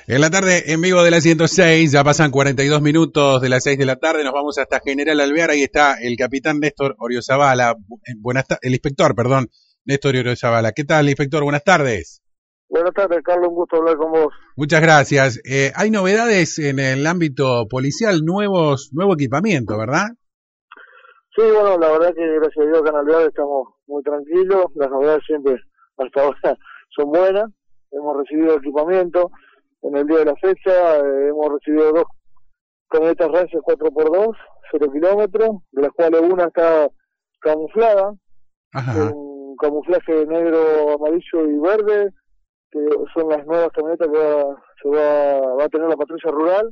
En la tarde, en vivo de la 106, ya pasan 42 minutos de las 6 de la tarde, nos vamos hasta General Alvear, ahí está el capitán Néstor Oriozabala, el inspector, perdón, Néstor Oriozabala. ¿Qué tal, inspector? Buenas tardes. Buenas tardes, Carlos, un gusto hablar con vos. Muchas gracias. Hay novedades en el ámbito policial, nuevo equipamiento, ¿verdad? Sí, bueno, la verdad que gracias a Dios acá en Alvear estamos muy tranquilos, las novedades siempre hasta ahora son buenas, hemos recibido equipamiento. En el día de la fecha hemos recibido 2 camionetas Ranger 4x2, 0 kilómetros, de las cuales una está camuflada, con camuflaje negro, amarillo y verde, que son las nuevas camionetas que va a tener la patrulla rural,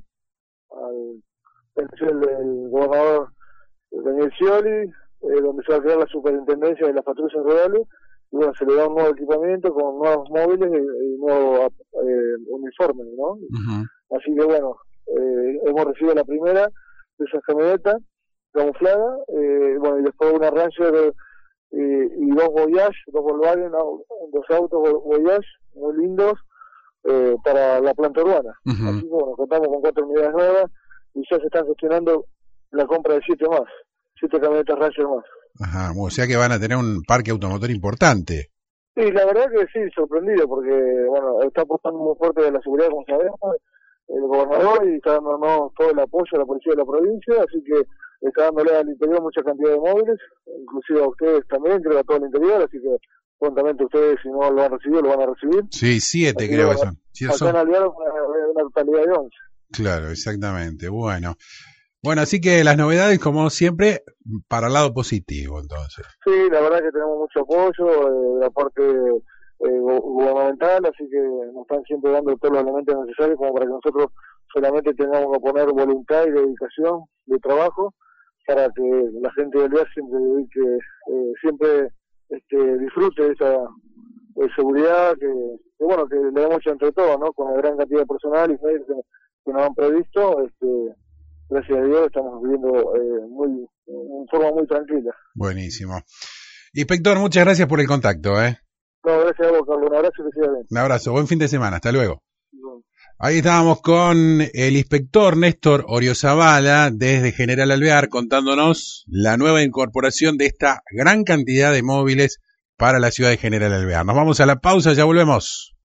el gobernador Daniel Scioli, donde se va a crear la superintendencia de las patrullas rurales. Y bueno, se le da un nuevo equipamiento con nuevos móviles y nuevos uniformes, ¿no? Así que bueno, hemos recibido la primera de esas camionetas camufladas, bueno, y después una Ranger y 2 Voyage, 2 Volkswagen, 2 autos Voyage muy lindos para la planta urbana. Así que bueno, contamos con 4 unidades nuevas y ya se están gestionando la compra de 7 camionetas Ranger más. Ajá, o sea que van a tener un parque automotor importante. Sí, la verdad que sí, sorprendido, porque bueno, está apostando muy fuerte de la seguridad, como sabemos, el gobernador, y está dándonos todo el apoyo a la policía de la provincia, así que está dándole al interior mucha cantidad de móviles, inclusive a ustedes también, creo, a todo el interior, así que prontamente ustedes, si no lo han recibido, lo van a recibir. Sí, 7 así creo que son. Acá en Alvear una totalidad de 11. Claro, exactamente, Bueno, así que las novedades, como siempre, para el lado positivo, entonces. Sí, la verdad que tenemos mucho apoyo de la parte gubernamental, así que nos están siempre dando todos los elementos necesarios como para que nosotros solamente tengamos que poner voluntad y dedicación de trabajo para que la gente del lugar siempre disfrute de esa seguridad que bueno, que le damos entre todos, ¿no? Con la gran cantidad de personal y medios que nos han previsto, gracias a Dios estamos viviendo en forma muy tranquila. Buenísimo. Inspector, muchas gracias por el contacto, No, gracias a vos, Carlos. Un abrazo y que siga bien. Un abrazo, buen fin de semana, hasta luego. Bueno. Ahí estábamos con el inspector Néstor Oriozabala desde General Alvear contándonos la nueva incorporación de esta gran cantidad de móviles para la ciudad de General Alvear. Nos vamos a la pausa, ya volvemos.